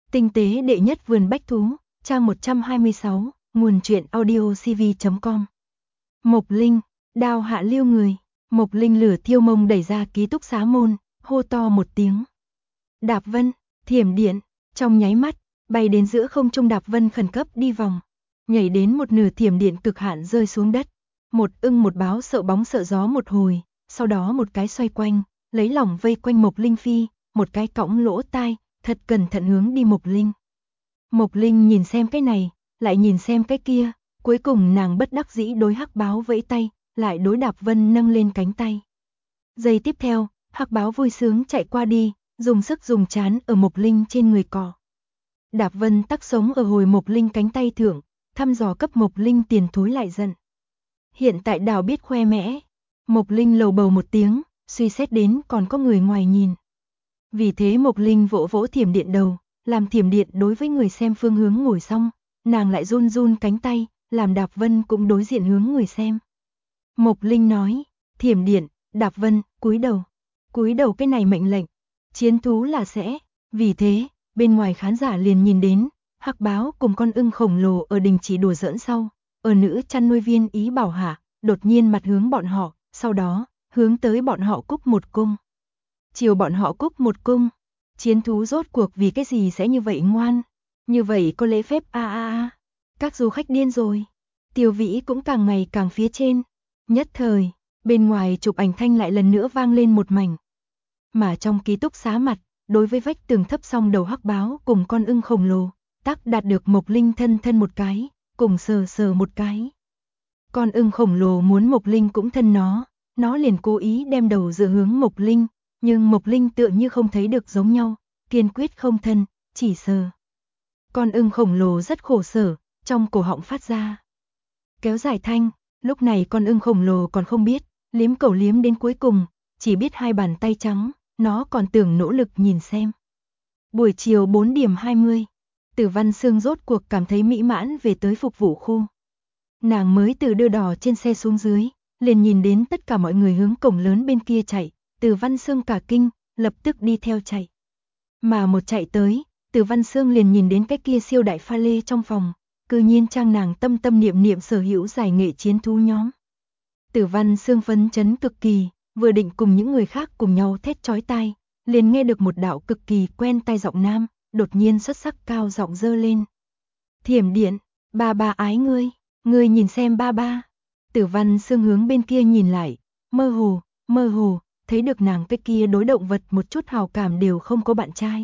Tinh tế đệ nhất vườn bách thú, trang 126, nguồn truyện audiocv.com. Mộc Linh, đao hạ lưu người. Mộc Linh lửa thiêu mông đẩy ra ký túc xá môn, hô to một tiếng. Đạp Vân, thiểm điện, trong nháy mắt, bay đến giữa không trung. Đạp Vân khẩn cấp đi vòng, nhảy đến một nửa thiểm điện cực hạn rơi xuống đất. Một ưng một báo sợ bóng sợ gió một hồi, sau đó một cái xoay quanh, lấy lỏng vây quanh Mộc Linh phi, một cái cõng lỗ tai, thật cẩn thận hướng đi Mộc Linh. Mộc Linh nhìn xem cái này, lại nhìn xem cái kia, cuối cùng nàng bất đắc dĩ đối hắc báo vẫy tay, lại đối Đạp Vân nâng lên cánh tay. Giây tiếp theo, hắc báo vui sướng chạy qua đi, dùng sức dùng chán ở Mộc Linh trên người cọ. Đạp Vân tắc sống ở hồi Mộc Linh cánh tay thượng, thăm dò cấp Mộc Linh tiền thối lại giận. Hiện tại đảo biết khoe mẽ. Mộc Linh lầu bầu một tiếng, suy xét đến còn có người ngoài nhìn. Vì thế Mộc Linh vỗ vỗ thiểm điện đầu, làm thiểm điện đối với người xem phương hướng ngồi xong, nàng lại run run cánh tay, làm Đạp Vân cũng đối diện hướng người xem. Mộc Linh nói, thiểm điện, Đạp Vân, cúi đầu cái này mệnh lệnh, chiến thú là sẽ, vì thế, bên ngoài khán giả liền nhìn đến, hắc báo cùng con ưng khổng lồ ở đình chỉ đùa giỡn sau, ở nữ chăn nuôi viên ý bảo hạ, đột nhiên mặt hướng bọn họ, sau đó, hướng tới bọn họ cúc một cung. Chiều bọn họ cúc một cung, chiến thú rốt cuộc vì cái gì sẽ như vậy ngoan, như vậy có lễ phép Các du khách điên rồi, Tiêu Vĩ cũng càng ngày càng phía trên, nhất thời, bên ngoài chụp ảnh thanh lại lần nữa vang lên một mảnh. Mà trong ký túc xá mặt, đối với vách tường thấp song đầu hắc báo cùng con ưng khổng lồ, tác đạt được Mộc Linh thân một cái, cùng sờ một cái. Con ưng khổng lồ muốn Mộc Linh cũng thân nó liền cố ý đem đầu dựa hướng Mộc Linh, nhưng Mộc Linh tựa như không thấy được giống nhau, kiên quyết không thân, chỉ sờ. Con ưng khổng lồ rất khổ sở, trong cổ họng phát ra kéo dài thanh, lúc này con ưng khổng lồ còn không biết, liếm cẩu liếm đến cuối cùng, chỉ biết hai bàn tay trắng, nó còn tưởng nỗ lực nhìn xem. Buổi chiều 4:20, Tử Văn Sương rốt cuộc cảm thấy mỹ mãn về tới phục vụ khu. Nàng mới từ đưa đò trên xe xuống dưới, liền nhìn đến tất cả mọi người hướng cổng lớn bên kia chạy, Tử Văn Sương cả kinh, lập tức đi theo chạy. Mà một chạy tới, Tử Văn Sương liền nhìn đến cái kia siêu đại pha lê trong phòng, cư nhiên trang nàng tâm niệm sở hữu giải nghệ chiến thú nhóm. Tử Văn Sương phấn chấn cực kỳ, vừa định cùng những người khác cùng nhau thét chói tai, liền nghe được một đạo cực kỳ quen tai giọng nam, đột nhiên xuất sắc cao giọng dơ lên. Thiểm điện, ba ái ngươi nhìn xem ba. Tử Văn Sương hướng bên kia nhìn lại, mơ hồ, thấy được nàng cái kia đối động vật một chút hào cảm đều không có bạn trai.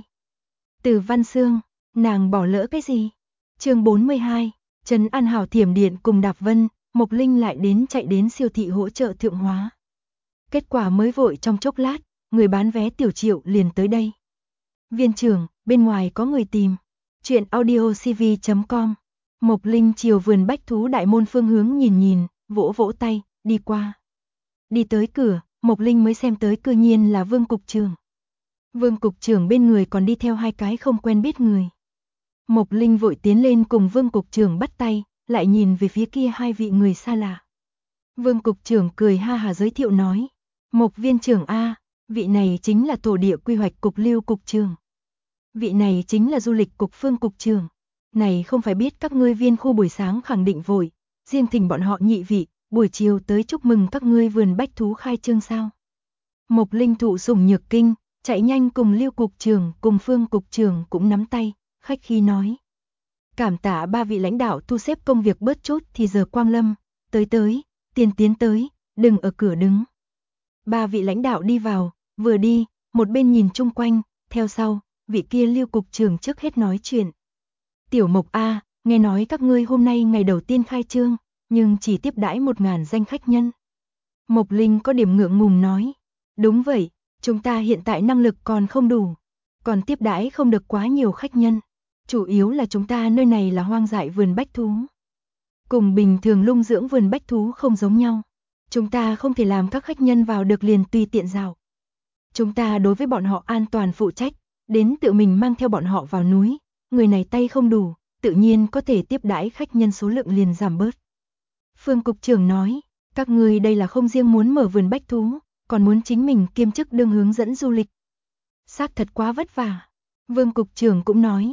Tử Văn Sương, nàng bỏ lỡ cái gì? Chương 42, Trấn An Hảo thiểm điện cùng Đạp Vân, Mộc Linh lại chạy đến siêu thị hỗ trợ thượng hóa. Kết quả mới vội trong chốc lát, người bán vé Tiểu Triệu liền tới đây. Viên trưởng, bên ngoài có người tìm. Chuyện audiocv.com. Mộc Linh chiều vườn bách thú đại môn phương hướng nhìn, vỗ tay, đi qua. Đi tới cửa, Mộc Linh mới xem tới cư nhiên là Vương cục trưởng. Vương cục trưởng bên người còn đi theo hai cái không quen biết người. Mộc Linh vội tiến lên cùng Vương cục trưởng bắt tay, lại nhìn về phía kia hai vị người xa lạ. Vương cục trưởng cười ha hà giới thiệu nói, Mộc viên trưởng vị này chính là thổ địa quy hoạch cục Lưu cục trưởng. Vị này chính là du lịch cục Phương cục trưởng. Này không phải biết các ngươi viên khu buổi sáng khẳng định vội, riêng thỉnh bọn họ nhị vị, buổi chiều tới chúc mừng các ngươi vườn bách thú khai trương sao. Mộc Linh thụ sủng nhược kinh, chạy nhanh cùng Lưu cục trưởng cùng Phương cục trưởng cũng nắm tay, khách khí nói. Cảm tạ ba vị lãnh đạo thu xếp công việc bớt chút thì giờ quang lâm, tới, tiến tới, đừng ở cửa đứng. Ba vị lãnh đạo đi vào, vừa đi, một bên nhìn chung quanh, theo sau, vị kia Lưu cục trưởng trước hết nói chuyện. Tiểu Mộc nghe nói các ngươi hôm nay ngày đầu tiên khai trương, nhưng chỉ tiếp đãi 1000 danh khách nhân. Mộc Linh có điểm ngượng ngùng nói, đúng vậy, chúng ta hiện tại năng lực còn không đủ, còn tiếp đãi không được quá nhiều khách nhân. Chủ yếu là chúng ta nơi này là hoang dại vườn bách thú. Cùng bình thường lung dưỡng vườn bách thú không giống nhau. Chúng ta không thể làm các khách nhân vào được liền tùy tiện dạo. Chúng ta đối với bọn họ an toàn phụ trách, đến tự mình mang theo bọn họ vào núi. Người này tay không đủ, tự nhiên có thể tiếp đãi khách nhân số lượng liền giảm bớt. Phương cục trưởng nói, các người đây là không riêng muốn mở vườn bách thú, còn muốn chính mình kiêm chức đương hướng dẫn du lịch. Xác thật quá vất vả. Vương cục trưởng cũng nói,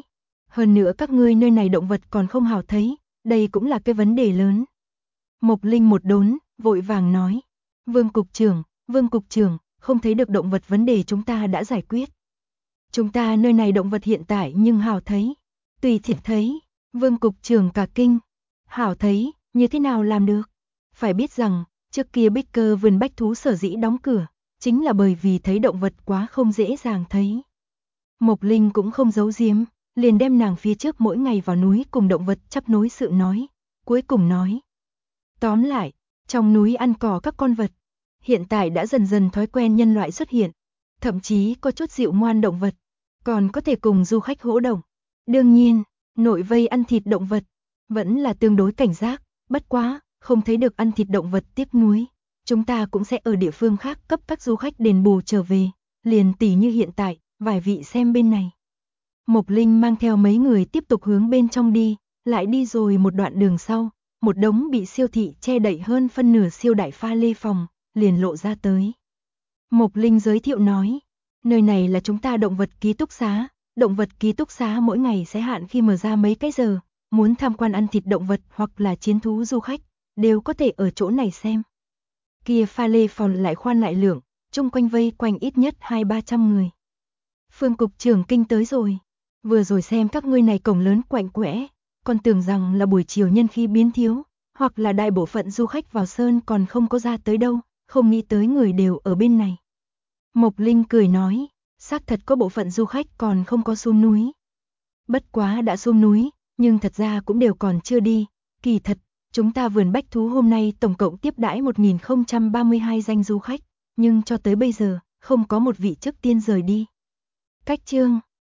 Hơn nữa các ngươi nơi này động vật còn không hào thấy, đây cũng là cái vấn đề lớn. Mộc Linh một đốn, vội vàng nói. Vương cục trưởng, không thấy được động vật vấn đề chúng ta đã giải quyết. Chúng ta nơi này động vật hiện tại nhưng hào thấy. Tùy tiện thấy, Vương cục trưởng cả kinh. Hảo thấy, như thế nào làm được? Phải biết rằng, trước kia Bích Cơ vườn bách thú sở dĩ đóng cửa, chính là bởi vì thấy động vật quá không dễ dàng thấy. Mộc Linh cũng không giấu giếm, liền đem nàng phía trước mỗi ngày vào núi cùng động vật chắp nối sự nói, cuối cùng nói. Tóm lại, trong núi ăn cỏ các con vật, hiện tại đã dần dần thói quen nhân loại xuất hiện, thậm chí có chút dịu ngoan động vật, còn có thể cùng du khách hỗ động. Đương nhiên, nội vây ăn thịt động vật, vẫn là tương đối cảnh giác, bất quá, không thấy được ăn thịt động vật tiếc nuối. Chúng ta cũng sẽ ở địa phương khác cấp các du khách đền bù trở về, liền tỉ như hiện tại, vài vị xem bên này. Mộc Linh mang theo mấy người tiếp tục hướng bên trong đi, lại đi rồi một đoạn đường sau, một đống bị siêu thị che đậy hơn phân nửa siêu đại pha lê phòng, liền lộ ra tới. Mộc Linh giới thiệu nói, nơi này là chúng ta động vật ký túc xá, động vật ký túc xá mỗi ngày sẽ hạn khi mở ra mấy cái giờ, muốn tham quan ăn thịt động vật hoặc là chiến thú du khách, đều có thể ở chỗ này xem. Kia pha lê phòng lại khoan lại lượng, chung quanh vây quanh ít nhất 200-300 người. Phương cục trưởng kinh tới rồi, vừa rồi xem các ngươi này cổng lớn quạnh quẽ, còn tưởng rằng là buổi chiều nhân khí biến thiếu, hoặc là đại bộ phận du khách vào sơn còn không có ra tới đâu, không nghĩ tới người đều ở bên này. Mộc Linh cười nói, xác thật có bộ phận du khách còn không có xuống núi. Bất quá đã xuống núi, nhưng thật ra cũng đều còn chưa đi, kỳ thật, chúng ta vườn bách thú hôm nay tổng cộng tiếp đãi 1032 danh du khách, nhưng cho tới bây giờ, không có một vị trước tiên rời đi. Cách chương